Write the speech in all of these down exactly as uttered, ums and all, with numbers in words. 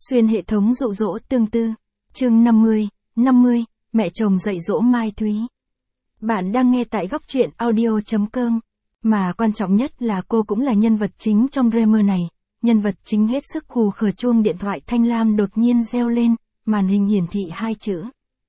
Xuyên hệ thống dụ dỗ tương tư. Chương năm mươi, năm mươi, mẹ chồng dạy dỗ Mai Thúy. Bạn đang nghe tại góc truyện audio chấm com. Mà quan trọng nhất là cô cũng là nhân vật chính trong drama này. Nhân vật chính hết sức hù khờ. Chuông điện thoại Thanh Lam đột nhiên reo lên, màn hình hiển thị hai chữ.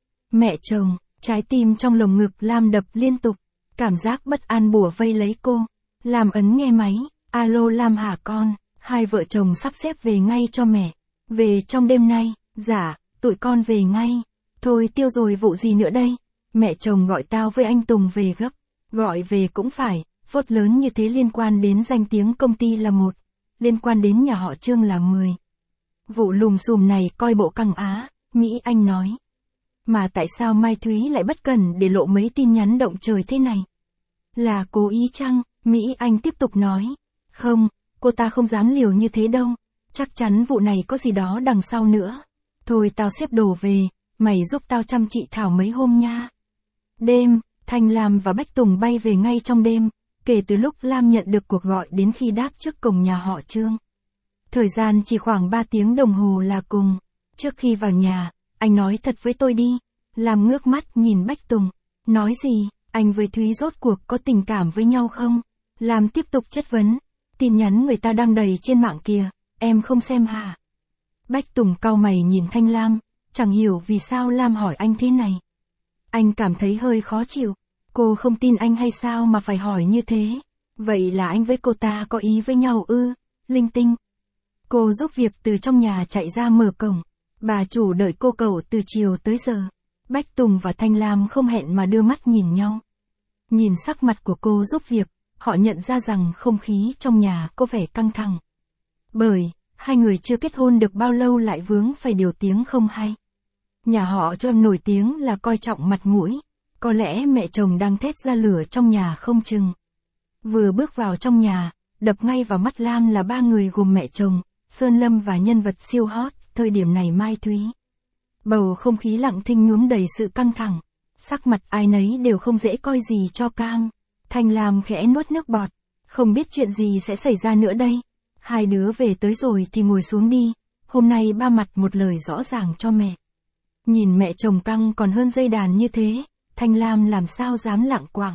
Mẹ chồng, trái tim trong lồng ngực Lam đập liên tục. Cảm giác bất an bủa vây lấy cô. Lam ấn nghe máy, alo Lam hả con, hai vợ chồng sắp xếp về ngay cho mẹ. Về trong đêm nay, dạ, tụi con về ngay. Thôi tiêu rồi vụ gì nữa đây? Mẹ chồng gọi tao với anh Tùng về gấp. Gọi về cũng phải, phốt lớn như thế liên quan đến danh tiếng công ty là một, liên quan đến nhà họ Trương là mười. Vụ lùm xùm này coi bộ căng á, Mỹ Anh nói. Mà tại sao Mai Thúy lại bất cần để lộ mấy tin nhắn động trời thế này? Là cố ý chăng? Mỹ Anh tiếp tục nói. Không, cô ta không dám liều như thế đâu. Chắc chắn vụ này có gì đó đằng sau nữa. Thôi tao xếp đồ về, mày giúp tao chăm chị Thảo mấy hôm nha. Đêm, Thanh Lam và Bách Tùng bay về ngay trong đêm, kể từ lúc Lam nhận được cuộc gọi đến khi đáp trước cổng nhà họ Trương. Thời gian chỉ khoảng ba tiếng đồng hồ là cùng. Trước khi vào nhà, anh nói thật với tôi đi. Lam ngước mắt nhìn Bách Tùng. Nói gì, anh với Thúy rốt cuộc có tình cảm với nhau không? Lam tiếp tục chất vấn. Tin nhắn người ta đăng đầy trên mạng kìa, em không xem hả? Bách Tùng cau mày nhìn Thanh Lam, chẳng hiểu vì sao Lam hỏi anh thế này. Anh cảm thấy hơi khó chịu. Cô không tin anh hay sao mà phải hỏi như thế? Vậy là anh với cô ta có ý với nhau ư? Linh tinh. Cô giúp việc từ trong nhà chạy ra mở cổng. Bà chủ đợi cô cậu từ chiều tới giờ. Bách Tùng và Thanh Lam không hẹn mà đưa mắt nhìn nhau. Nhìn sắc mặt của cô giúp việc, họ nhận ra rằng không khí trong nhà có vẻ căng thẳng. Bởi, hai người chưa kết hôn được bao lâu lại vướng phải điều tiếng không hay. Nhà họ Trương nổi tiếng là coi trọng mặt mũi. Có lẽ mẹ chồng đang thét ra lửa trong nhà không chừng. Vừa bước vào trong nhà, đập ngay vào mắt Lam là ba người gồm mẹ chồng, Sơn Lâm và nhân vật siêu hot, thời điểm này Mai Thúy. Bầu không khí lặng thinh nhuốm đầy sự căng thẳng. Sắc mặt ai nấy đều không dễ coi gì cho cam. Thanh Lam khẽ nuốt nước bọt. Không biết chuyện gì sẽ xảy ra nữa đây. Hai đứa về tới rồi thì ngồi xuống đi. Hôm nay ba mặt một lời rõ ràng cho mẹ. Nhìn mẹ chồng căng còn hơn dây đàn như thế, Thanh Lam làm sao dám lảng quảng.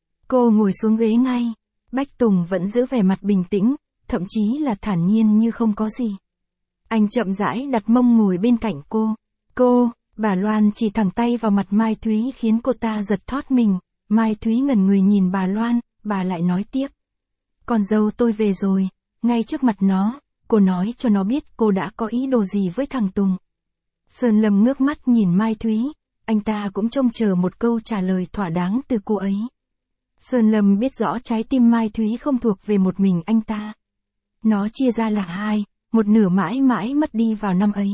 Cô ngồi xuống ghế ngay. Bách Tùng vẫn giữ vẻ mặt bình tĩnh, thậm chí là thản nhiên như không có gì. Anh chậm rãi đặt mông ngồi bên cạnh cô. Cô, bà Loan chỉ thẳng tay vào mặt Mai Thúy khiến cô ta giật thót mình. Mai Thúy ngẩn người nhìn bà Loan, bà lại nói tiếp. Con dâu tôi về rồi, ngay trước mặt nó, cô nói cho nó biết cô đã có ý đồ gì với thằng Tùng. Sơn Lâm ngước mắt nhìn Mai Thúy, anh ta cũng trông chờ một câu trả lời thỏa đáng từ cô ấy. Sơn Lâm biết rõ trái tim Mai Thúy không thuộc về một mình anh ta. Nó chia ra là hai, một nửa mãi mãi mất đi vào năm ấy.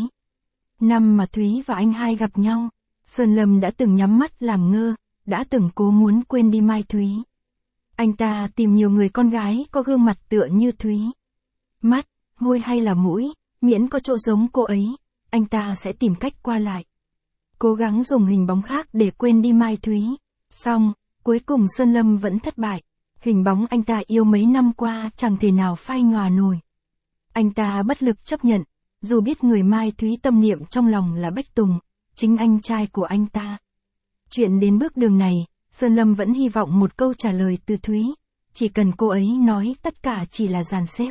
Năm mà Thúy và anh hai gặp nhau, Sơn Lâm đã từng nhắm mắt làm ngơ, đã từng cố muốn quên đi Mai Thúy. Anh ta tìm nhiều người con gái có gương mặt tựa như Thúy. Mắt, môi hay là mũi, miễn có chỗ giống cô ấy, anh ta sẽ tìm cách qua lại. Cố gắng dùng hình bóng khác để quên đi Mai Thúy. Xong, cuối cùng Sơn Lâm vẫn thất bại. Hình bóng anh ta yêu mấy năm qua chẳng thể nào phai nhòa nổi. Anh ta bất lực chấp nhận, dù biết người Mai Thúy tâm niệm trong lòng là Bách Tùng, chính anh trai của anh ta. Chuyện đến bước đường này, Sơn Lâm vẫn hy vọng một câu trả lời từ Thúy. Chỉ cần cô ấy nói tất cả chỉ là dàn xếp.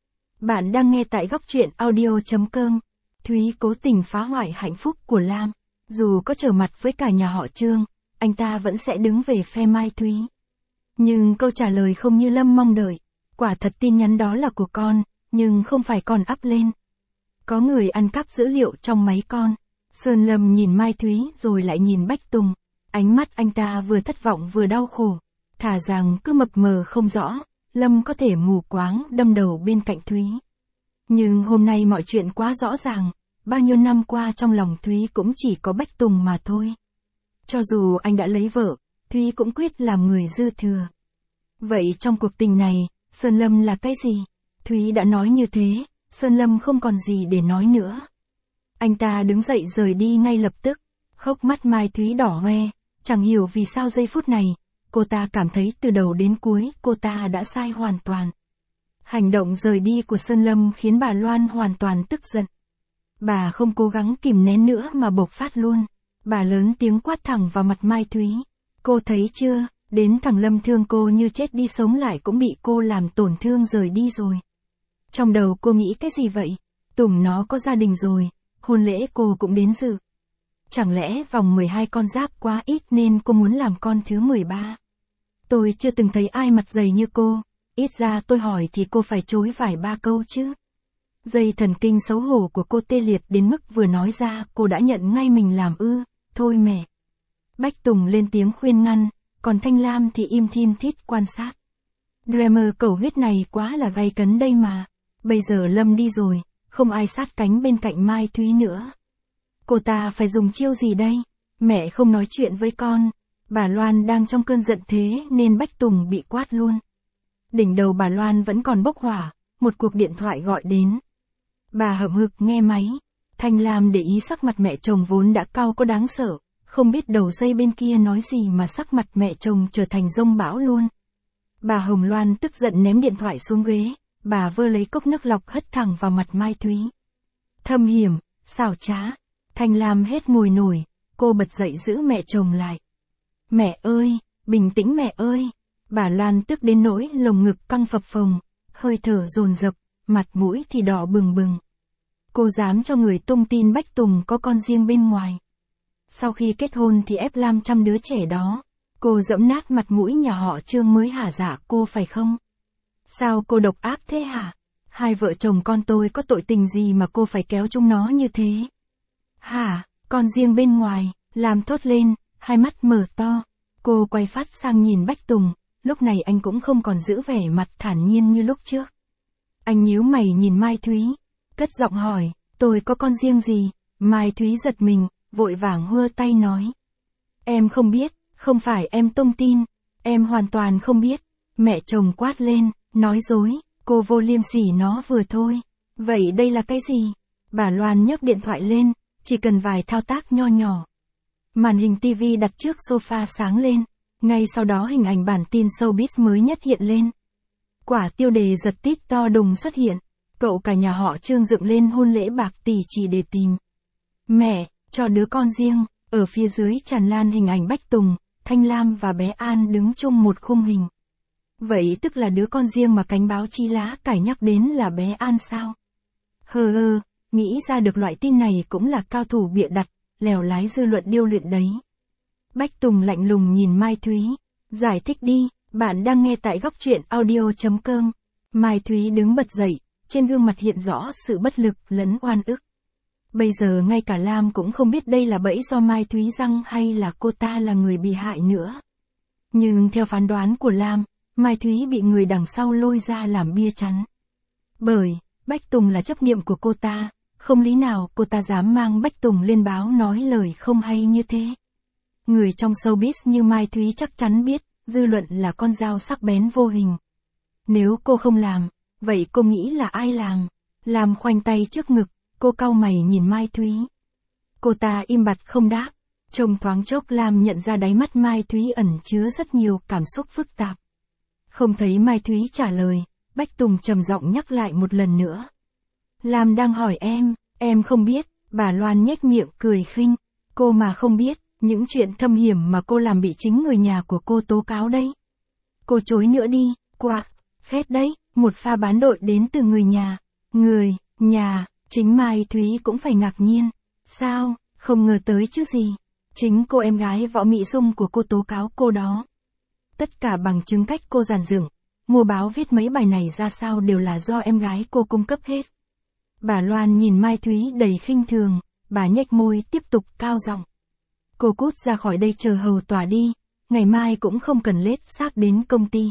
Bạn đang nghe tại góc truyện audio chấm com. Thúy cố tình phá hoại hạnh phúc của Lam. Dù có trở mặt với cả nhà họ Trương, anh ta vẫn sẽ đứng về phe Mai Thúy. Nhưng câu trả lời không như Lâm mong đợi. Quả thật tin nhắn đó là của con, nhưng không phải con up lên. Có người ăn cắp dữ liệu trong máy con. Sơn Lâm nhìn Mai Thúy rồi lại nhìn Bách Tùng. Ánh mắt anh ta vừa thất vọng vừa đau khổ. Thà rằng cứ mập mờ không rõ, Lâm có thể mù quáng đâm đầu bên cạnh Thúy. Nhưng hôm nay mọi chuyện quá rõ ràng. Bao nhiêu năm qua trong lòng Thúy cũng chỉ có Bách Tùng mà thôi. Cho dù anh đã lấy vợ, Thúy cũng quyết làm người dư thừa. Vậy trong cuộc tình này, Sơn Lâm là cái gì? Thúy đã nói như thế, Sơn Lâm không còn gì để nói nữa. Anh ta đứng dậy rời đi ngay lập tức. Hốc mắt Mai Thúy đỏ hoe, chẳng hiểu vì sao giây phút này, cô ta cảm thấy từ đầu đến cuối cô ta đã sai hoàn toàn. Hành động rời đi của Sơn Lâm khiến bà Loan hoàn toàn tức giận. Bà không cố gắng kìm nén nữa mà bộc phát luôn. Bà lớn tiếng quát thẳng vào mặt Mai Thúy. Cô thấy chưa, đến thằng Lâm thương cô như chết đi sống lại cũng bị cô làm tổn thương rời đi rồi. Trong đầu cô nghĩ cái gì vậy? Tùng nó có gia đình rồi, hôn lễ cô cũng đến dự. Chẳng lẽ vòng mười hai con giáp quá ít nên cô muốn làm con thứ mười ba? Tôi chưa từng thấy ai mặt dày như cô, ít ra tôi hỏi thì cô phải chối vài ba câu chứ. Dây thần kinh xấu hổ của cô tê liệt đến mức vừa nói ra cô đã nhận ngay mình làm ư, thôi mẹ. Bách Tùng lên tiếng khuyên ngăn, còn Thanh Lam thì im thin thít quan sát. Dreamer cầu huyết này quá là gay cấn đây mà, bây giờ Lâm đi rồi, không ai sát cánh bên cạnh Mai Thúy nữa. Cô ta phải dùng chiêu gì đây? Mẹ không nói chuyện với con. Bà Loan đang trong cơn giận thế nên Bách Tùng bị quát luôn. Đỉnh đầu bà Loan vẫn còn bốc hỏa, một cuộc điện thoại gọi đến. Bà hậm hực nghe máy. Thanh Lam để ý sắc mặt mẹ chồng vốn đã cau có đáng sợ, không biết đầu dây bên kia nói gì mà sắc mặt mẹ chồng trở thành giông bão luôn. Bà Hồng Loan tức giận ném điện thoại xuống ghế, bà vơ lấy cốc nước lọc hất thẳng vào mặt Mai Thúy. Thâm hiểm, xảo trá. Thanh Lam hết mùi nổi, cô bật dậy giữ mẹ chồng lại. Mẹ ơi, bình tĩnh mẹ ơi. Bà Lan tức đến nỗi lồng ngực căng phập phồng, hơi thở dồn dập, mặt mũi thì đỏ bừng bừng. Cô dám cho người tung tin Bách Tùng có con riêng bên ngoài. Sau khi kết hôn thì ép Lam chăm đứa trẻ đó. Cô dẫm nát mặt mũi nhà họ Trương mới hả dạ cô phải không? Sao cô độc ác thế hả? Hai vợ chồng con tôi có tội tình gì mà cô phải kéo chúng nó như thế? Hả, con riêng bên ngoài, Lam thốt lên, hai mắt mở to. Cô quay phát sang nhìn Bách Tùng, lúc này anh cũng không còn giữ vẻ mặt thản nhiên như lúc trước. Anh nhíu mày nhìn Mai Thúy, cất giọng hỏi, tôi có con riêng gì? Mai Thúy giật mình, vội vàng hưa tay nói. Em không biết, không phải em tung tin, em hoàn toàn không biết. Mẹ chồng quát lên, nói dối, cô vô liêm sỉ nó vừa thôi. Vậy đây là cái gì? Bà Loan nhấc điện thoại lên, chỉ cần vài thao tác nho nhỏ. Màn hình tivi đặt trước sofa sáng lên, ngay sau đó hình ảnh bản tin showbiz mới nhất hiện lên. Quả tiêu đề giật tít to đùng xuất hiện, cậu cả nhà họ Trương dựng lên hôn lễ bạc tỷ chỉ để tìm mẹ, cho đứa con riêng, ở phía dưới tràn lan hình ảnh Bách Tùng, Thanh Lam và bé An đứng chung một khung hình. Vậy tức là đứa con riêng mà cánh báo chí lá cải nhắc đến là bé An sao? Hờ hờ, nghĩ ra được loại tin này cũng là cao thủ bịa đặt, lèo lái dư luận điêu luyện đấy. Bách Tùng lạnh lùng nhìn Mai Thúy, giải thích đi, bạn đang nghe tại góc truyện audio chấm com. Mai Thúy đứng bật dậy, trên gương mặt hiện rõ sự bất lực lẫn oan ức. Bây giờ ngay cả Lam cũng không biết đây là bẫy do Mai Thúy răng hay là cô ta là người bị hại nữa. Nhưng theo phán đoán của Lam, Mai Thúy bị người đằng sau lôi ra làm bia chắn. Bởi, Bách Tùng là chấp niệm của cô ta, không lý nào cô ta dám mang Bách Tùng lên báo nói lời không hay như thế. Người trong showbiz như Mai Thúy chắc chắn biết, dư luận là con dao sắc bén vô hình. Nếu cô không làm, vậy cô nghĩ là ai làm? Lam khoanh tay trước ngực, cô cau mày nhìn Mai Thúy. Cô ta im bặt không đáp, trong thoáng chốc Lam nhận ra đáy mắt Mai Thúy ẩn chứa rất nhiều cảm xúc phức tạp. Không thấy Mai Thúy trả lời, Bách Tùng trầm giọng nhắc lại một lần nữa. Lam đang hỏi em, em không biết, bà Loan nhếch miệng cười khinh, cô mà không biết, những chuyện thâm hiểm mà cô làm bị chính người nhà của cô tố cáo đấy. Cô chối nữa đi, quạc, khét đấy, một pha bán đội đến từ người nhà, người, nhà, chính Mai Thúy cũng phải ngạc nhiên, sao, không ngờ tới chứ gì, chính cô em gái Võ Mỹ Dung của cô tố cáo cô đó. Tất cả bằng chứng cách cô giàn dựng, mua báo viết mấy bài này ra sao đều là do em gái cô cung cấp hết. Bà Loan nhìn Mai Thúy đầy khinh thường, bà nhếch môi tiếp tục cao giọng. Cô cút ra khỏi đây chờ hầu tòa đi, ngày mai cũng không cần lết xác đến công ty.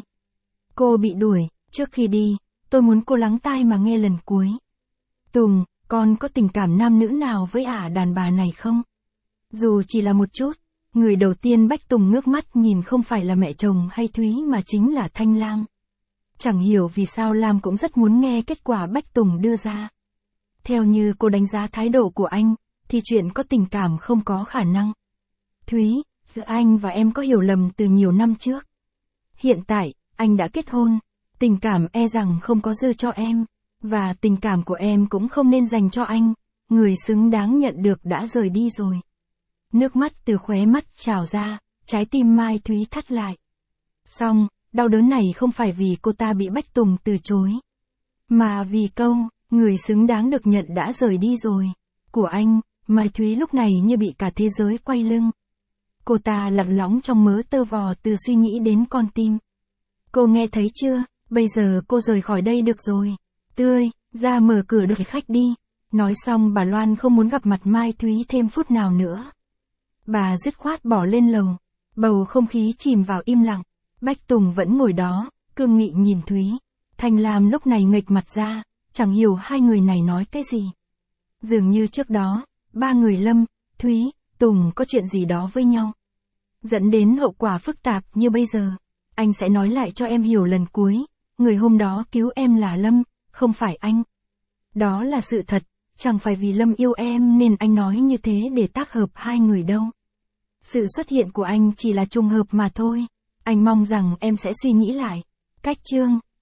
Cô bị đuổi, trước khi đi, tôi muốn cô lắng tai mà nghe lần cuối. Tùng, con có tình cảm nam nữ nào với ả đàn bà này không? Dù chỉ là một chút, người đầu tiên Bách Tùng ngước mắt nhìn không phải là mẹ chồng hay Thúy mà chính là Thanh Lam. Chẳng hiểu vì sao Lam cũng rất muốn nghe kết quả Bách Tùng đưa ra. Theo như cô đánh giá thái độ của anh, thì chuyện có tình cảm không có khả năng. Thúy, giữa anh và em có hiểu lầm từ nhiều năm trước. Hiện tại, anh đã kết hôn, tình cảm e rằng không có dư cho em, và tình cảm của em cũng không nên dành cho anh. người xứng đáng nhận được đã rời đi rồi. Nước mắt từ khóe mắt trào ra, trái tim Mai Thúy thắt lại. Xong, đau đớn này không phải vì cô ta bị Bách Tùng từ chối, mà vì câu, người xứng đáng được nhận đã rời đi rồi, của anh. Mai Thúy lúc này như bị cả thế giới quay lưng. Cô ta lặn lóng trong mớ tơ vò từ suy nghĩ đến con tim. Cô nghe thấy chưa, bây giờ cô rời khỏi đây được rồi. Tươi, ra mở cửa đợi khách đi. Nói xong bà Loan không muốn gặp mặt Mai Thúy thêm phút nào nữa. Bà dứt khoát bỏ lên lầu. Bầu không khí chìm vào im lặng. Bách Tùng vẫn ngồi đó, cương nghị nhìn Thúy. Thanh Lam lúc này nghệch mặt ra, chẳng hiểu hai người này nói cái gì. Dường như trước đó, ba người Lâm, Thúy, Tùng có chuyện gì đó với nhau, dẫn đến hậu quả phức tạp như bây giờ. Anh sẽ nói lại cho em hiểu lần cuối, người hôm đó cứu em là Lâm, không phải anh. Đó là sự thật, chẳng phải vì Lâm yêu em nên anh nói như thế để tác hợp hai người đâu. Sự xuất hiện của anh chỉ là trùng hợp mà thôi. Anh mong rằng em sẽ suy nghĩ lại. Cách chương